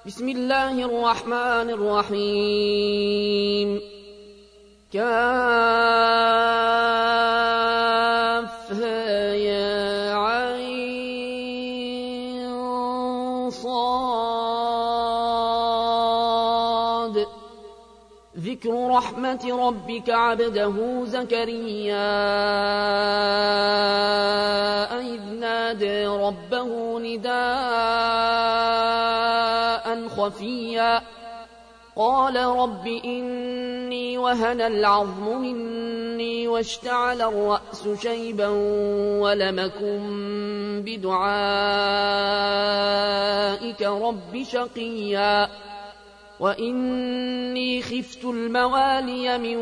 بسم الله الرحمن الرحيم كافها يا عين صاد ذكر رحمة ربك عبده زكريا إذ نادى ربه نداء خفيا قال رب إني وهن العظم مني واشتعل الرأس شيبا ولم أكن بدعائك رب شقيا وإني خفت الموالي من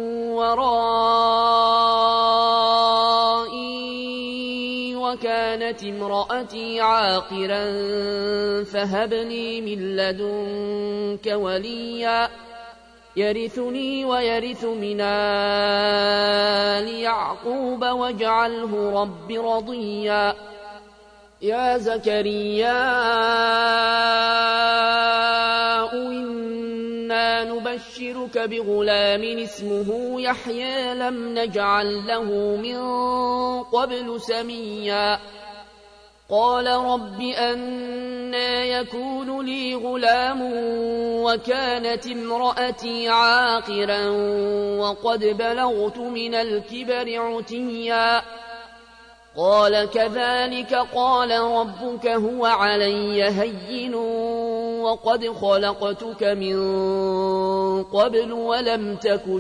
ورائي وكانت امرأتي عاقرا فهب لي من لدنك وليا يرثني ويرث من آل يعقوب واجعله رب رضيا يا زكريا إنا نبشرك بغلام اسمه يحيى لم نجعل له من قبل سميا قال رب أنى يكون لي غلام وكانت امرأتي عاقرا وقد بلغت من الكبر عتيا قال كذلك قال ربك هو علي هين وقد خلقتك من قبل ولم تك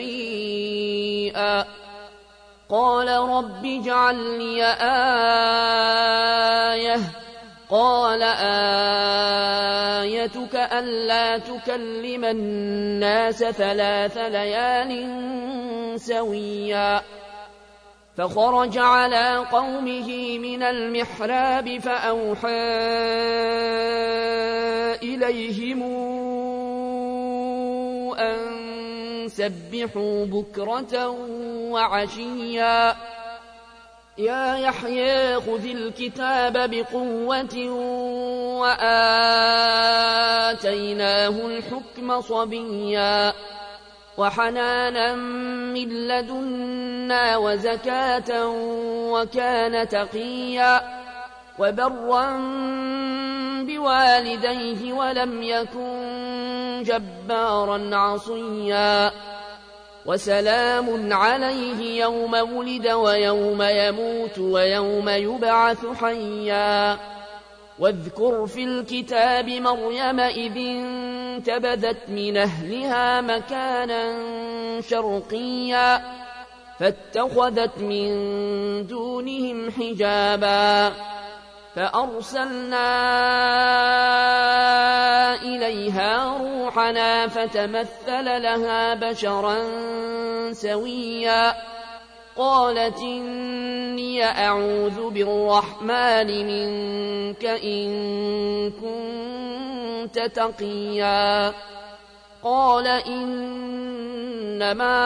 شيئا قال رب اجعل لي آية قال آيتك ألا تكلم الناس 3 ليال سويا فخرج على قومه من المحراب فأوحى إليهم أن سبحوا بكرة وعشيا يا يحيى خذ الكتاب بقوة وآتيناه الحكم صبيا وحنانا من لدنا وزكاة وكان تقيا وبرا بوالديه ولم يكن جبارا عصيا وسلام عليه يوم ولد ويوم يموت ويوم يبعث حيا واذكر في الكتاب مريم إذ انتبذت من أهلها مكانا شرقيا فاتخذت من دونهم حجابا فأرسلنا إليها روحنا فتمثل لها بشرا سويا قالت إني أعوذ بالرحمن منك إن كنت تقيا قال إنما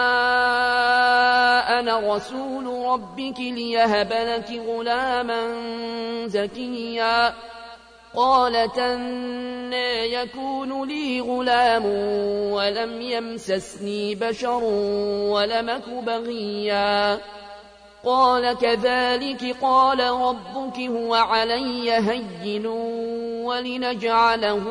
أنا رسول ربك ليهب لك غلاما زكيا قالت أنى يكون لي غلام ولم يمسسني بشر ولم أك بغيا قال كذلك قال ربك هو علي هين ولنجعله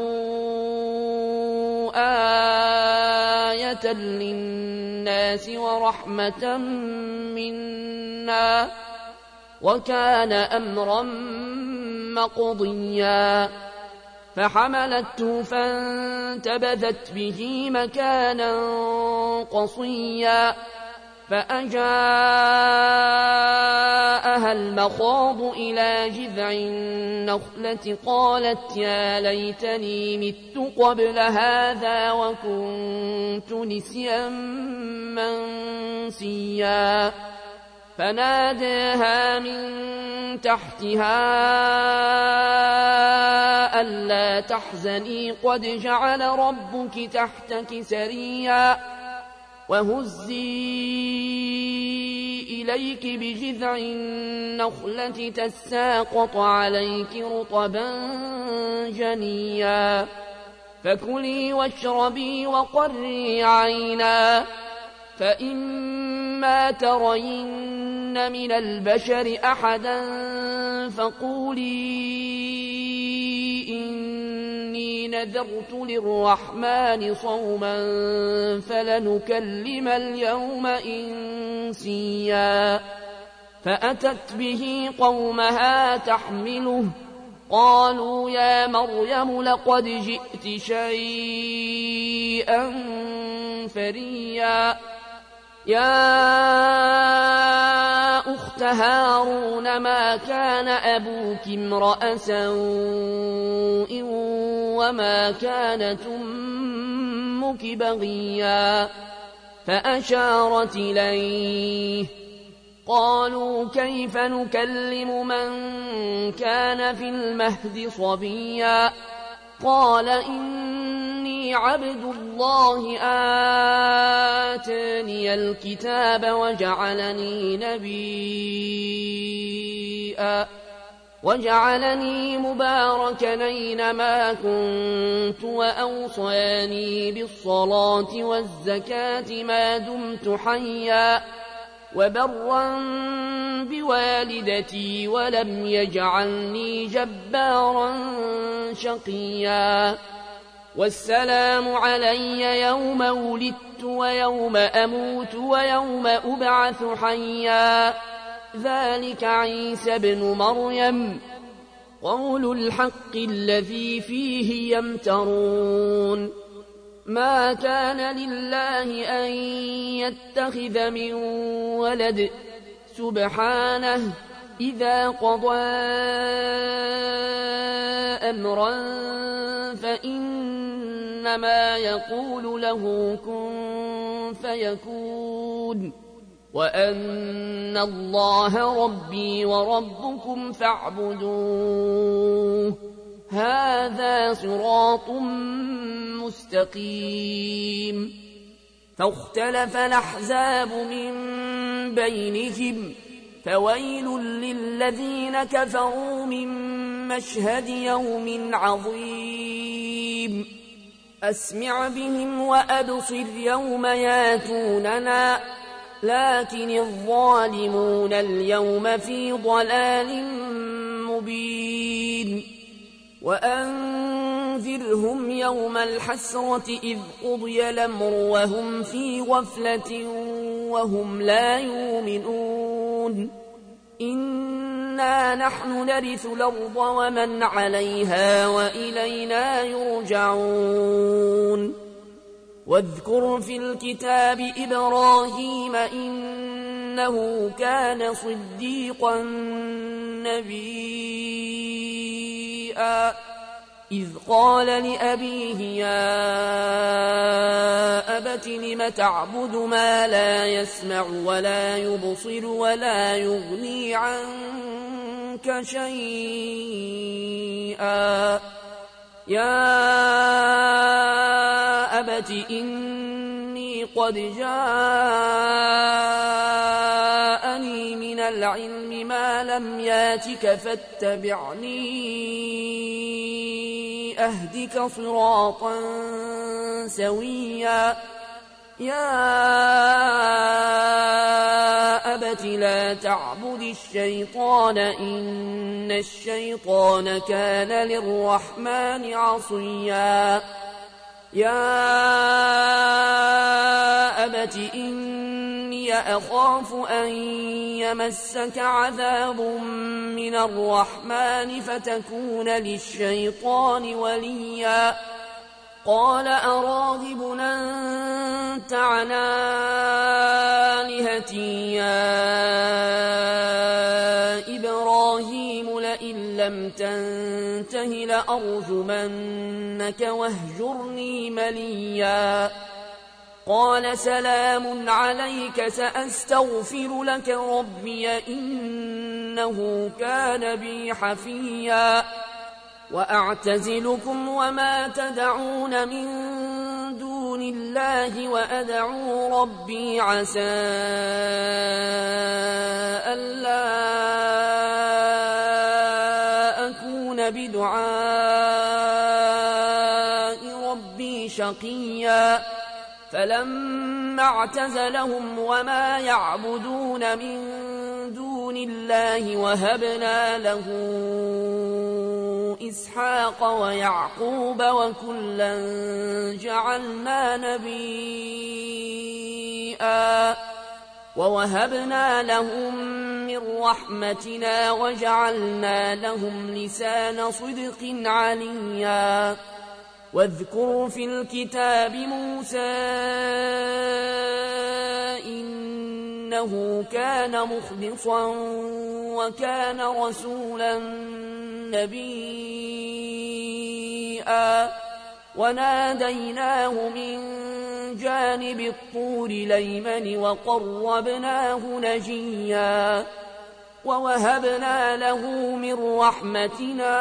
آية للناس ورحمة منا وكان أمرا مقضيا فحملته فانتبذت به مكانا قصيا فأجاءها المخاض إلى جذع النخلة قالت يا ليتني مت قبل هذا وكنت نسيا منسيا فناداها من تحتها ألا تحزني قد جعل ربك تحتك سريا وهزي إليك بجذع النخلة تساقط عليك رطبا جنيا فكلي واشربي وقري عينا فإما ترين من البشر أحدا فقولي إني نذرت للرحمن صوما فلنكلم اليوم إنسيا فأتت به قومها تحمله قالوا يا مريم لقد جئت شيئا فريا يا أخت هارون ما كان أبوك امرأ سوء وما كانت أمك بغيا فأشارت إليه قالوا كيف نكلم من كان في المهد صبيا قال إني عبد الله آتاني الكتاب وجعلني مباركا أينما كنت وأوصاني بالصلاة والزكاة ما دمت حيا وبرا بوالدتي ولم يجعلني جبارا شقيا والسلام علي يوم ولدت ويوم أموت ويوم أبعث حيا ذلك عيسى ابن مريم قول الحق الذي فيه يمترون ما كان لله أن يتخذ من ولد سبحانه إذا قضى أمرا فإنما يقول له كن فيكون وأن الله ربي وربكم فاعبدوه هذا صراط مستقيم فاختلف الأحزاب من بينهم فويل للذين كفروا من مشهد يوم عظيم أسمع بهم وأبصر يوم ياتوننا لكن الظالمون اليوم في ضلال مبين وأنذرهم يوم الحسرة إذ قضي الأمر وهم في غفلة وهم لا يؤمنون إنا نحن نرث الأرض ومن عليها وإلينا يرجعون واذكر في الكتاب إبراهيم إنه كان صديقا نبيا إذ قال لأبيه يا أبت لم تعبد ما لا يسمع ولا يبصر ولا يغني عنك شيئا يا أبت إني قد جاءني من العلم ما لم ياتك فاتبعني أهدك صراطا سويا يا أبت لا تعبد الشيطان إن الشيطان كان للرحمن عصيا يا أبت إني أخاف أن يمسك عذاب من الرحمن فتكون للشيطان وليا قال أراغب أنت عن آلهتي يا إبراهيم لئن لم تنته لأرجمنك واهجرني مليا قال سلام عليك سأستغفر لك ربي إنه كان بي حفيا وأعتزلكم وما تدعون من دون الله وأدعو ربي عسى ألا أكون بدعاء ربي شقيا فلما اعتزلهم وما يعبدون من دون الله وهبنا له إسحاق ويعقوب وكلا جعلنا نبيا ووهبنا لهم من رحمتنا وجعلنا لهم لسان صدق عليا واذكر في الكتاب موسى إنه كان مخلصا وكان رسولا نبيا وناديناه من جانب الطور الأيمن وقربناه نجيا ووهبنا له من رحمتنا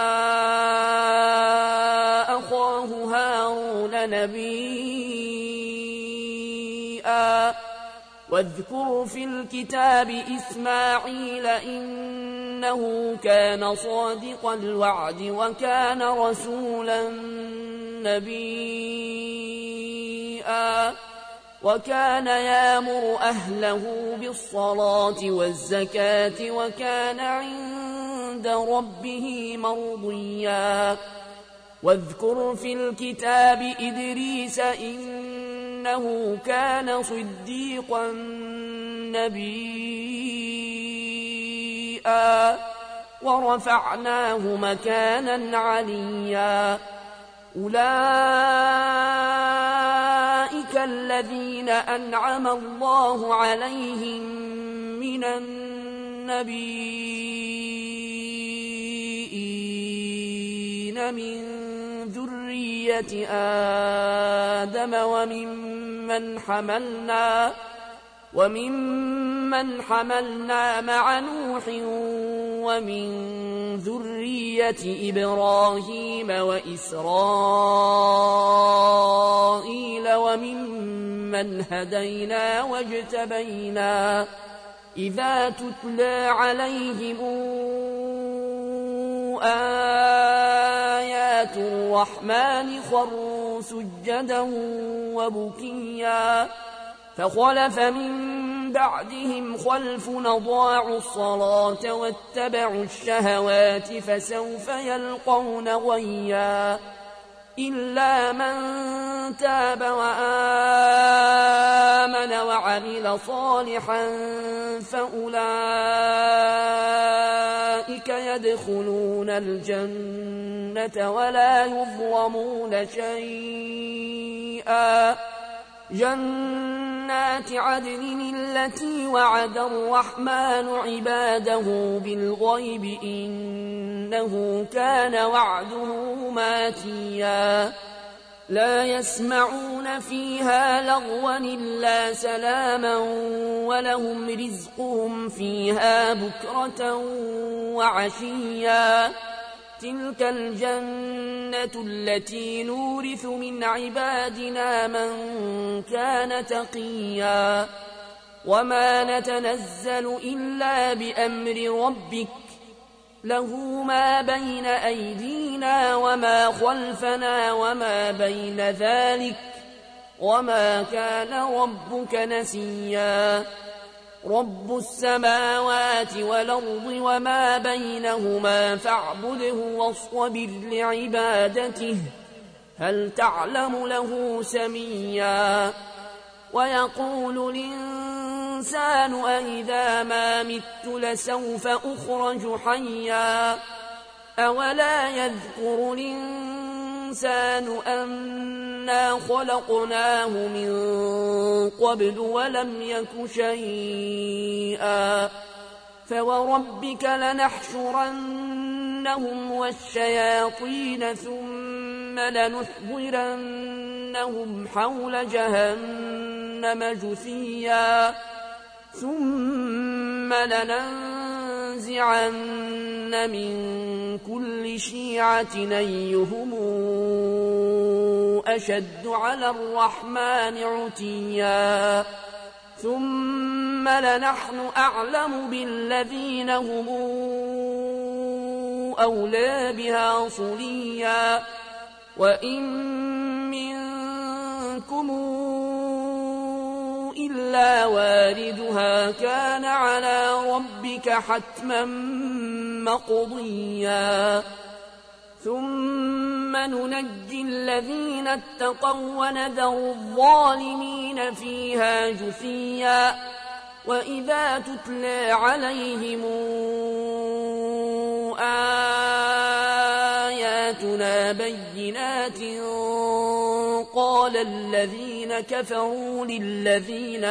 أخاه هارون نبيا واذكر في الكتاب إسماعيل إنه كان صادق الوعد وكان رسولا نبيا وكان يأمر أهله بالصلاة والزكاة وكان عند ربه مرضيا واذكر في الكتاب إدريس إنه كان صديقا نبيا ورفعناه مكانا عليا أولئك الذين أنعم الله عليهم من النبيين من ذرية آدم وممن حملنا مع نوح ومن ذرية إبراهيم وإسرائيل وممن هدينا واجتبينا إذا تتلى عليهم آيات الرحمن خروا سجدا وبكيا فخلف من بعدهم خلف أضاعوا الصلاة واتبعوا الشهوات فسوف يلقون غيا إلا من تاب وآمن وعمل صالحا فأولئك يدخلون الجنة ولا يظلمون شيئا جنات عدن التي وعد الرحمن عباده بالغيب إنه كان وعده ماتيا لا يسمعون فيها لغوا إلا سلاما ولهم رزقهم فيها بكرة وعشيا تلك الجنة التي نورث من عبادنا من كان تقيا وما نتنزل إلا بأمر ربك له ما بين أيدينا وما خلفنا وما بين ذلك وما كان ربك نسيا رب السماوات والأرض وما بينهما فاعبده واصطبر لعبادته هل تعلم له سميا ويقول الإنسان أإذا ما مت لسوف أخرج حيا أولا يذكر الإنسان أنا خلقناه من قبل ولم يك شيئا فوربك لنحشرنهم والشياطين ثم لنحضرنهم حول جهنم جثيا ثم ثم لننزعن من كل شيعة أيهم أشد على الرحمن عتيا ثم لنحن أعلم بالذين هم أولى بها صليا وإن منكم إلا واردها كان على ربك حتما مقضيا ثم ننجي الذين اتقوا ونذر الظالمين فيها جثيا وإذا تتلى عليهم آياتنا بينات قال الذين كفروا للذين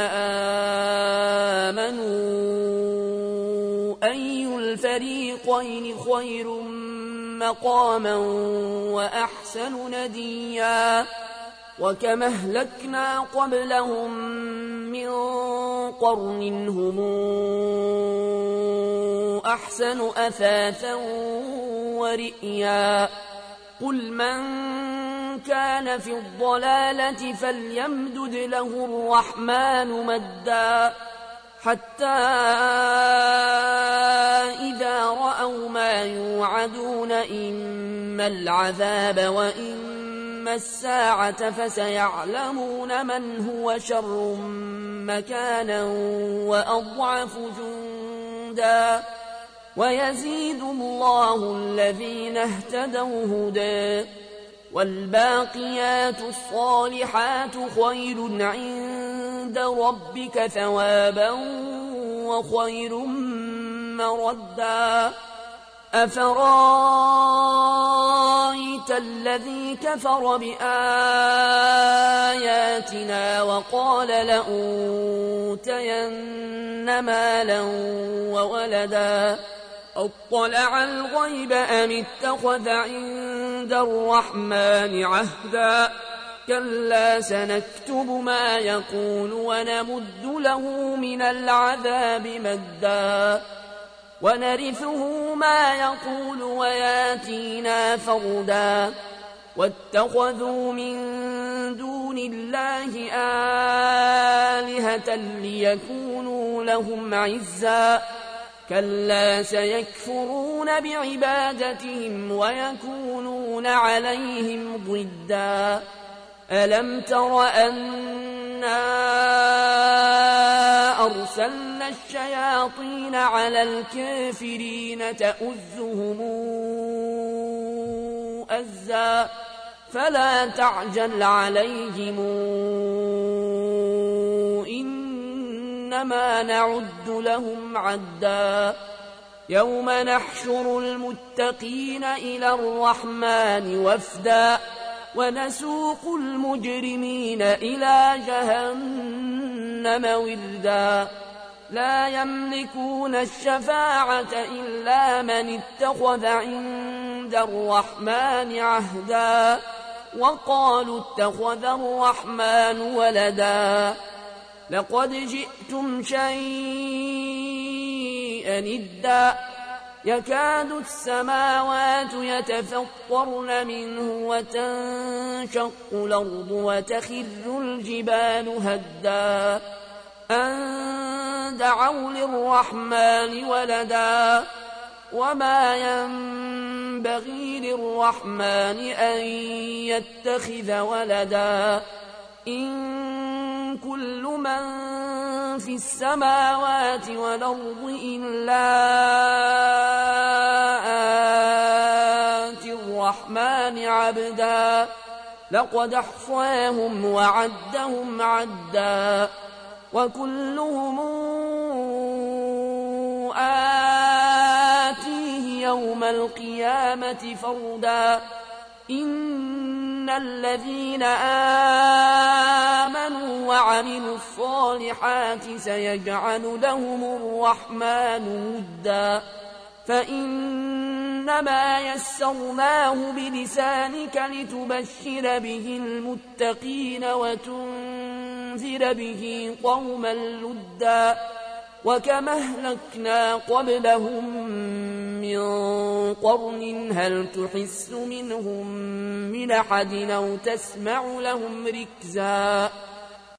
آمنوا أي الفريقين خير مقاما وأحسن نديا وكم أهلكنا قبلهم من قرن هم أحسن أثاثا ورئيا قل من كان في الضلالة فليمدد له الرحمن مدا حتى إذا رأوا ما يوعدون إما العذاب وإما الساعة فسيعلمون من هو شر مكانا وأضعف جندا ويزيد الله الذين اهتدوا هدى والباقيات الصالحات خير عند ربك ثوابا وخير مردا أفرايت الذي كفر بآياتنا وقال لأوتين مالا وولدا أطلع الغيب أم اتخذ عند الرحمن عهدا كلا سنكتب ما يقول ونمد له من العذاب مدا ونرثه ما يقول وياتينا فردا واتخذوا من دون الله آلهة ليكونوا لهم عزا كلا سيكفرون بعبادتهم ويكونون عليهم ضدا ألم تر أنا أرسلنا الشياطين على الكافرين تؤزهم أزا فلا تعجل عليهم إنما نعد لهم عدا يوم نحشر المتقين إلى الرحمن وفدا ونسوق المجرمين إلى جهنم وردا لا يملكون الشفاعة إلا من اتخذ عند الرحمن عهدا وقالوا اتخذ الرحمن ولدا لقد جئتم شيئا إدا يكاد السماوات يتفطرن منه وتنشق الأرض وتخر الجبال هدا أن دعوا للرحمن ولدا وما ينبغي للرحمن أن يتخذ ولدا إن كل من في السماوات والأرض إلا آتي الرحمن عبدا لقد أحصاهم وعدهم عدا وكلهم آتيه يوم القيامة فردا إن الذين آمنوا وعملوا الصالحات سيجعل لهم الرحمن ودا فإنما يسرناه بلسانك لتبشر به المتقين وتنذر به قوما لدا وكما أهلكنا قبلهم من قرن هل تحس منهم من أحد أو تسمع لهم ركزا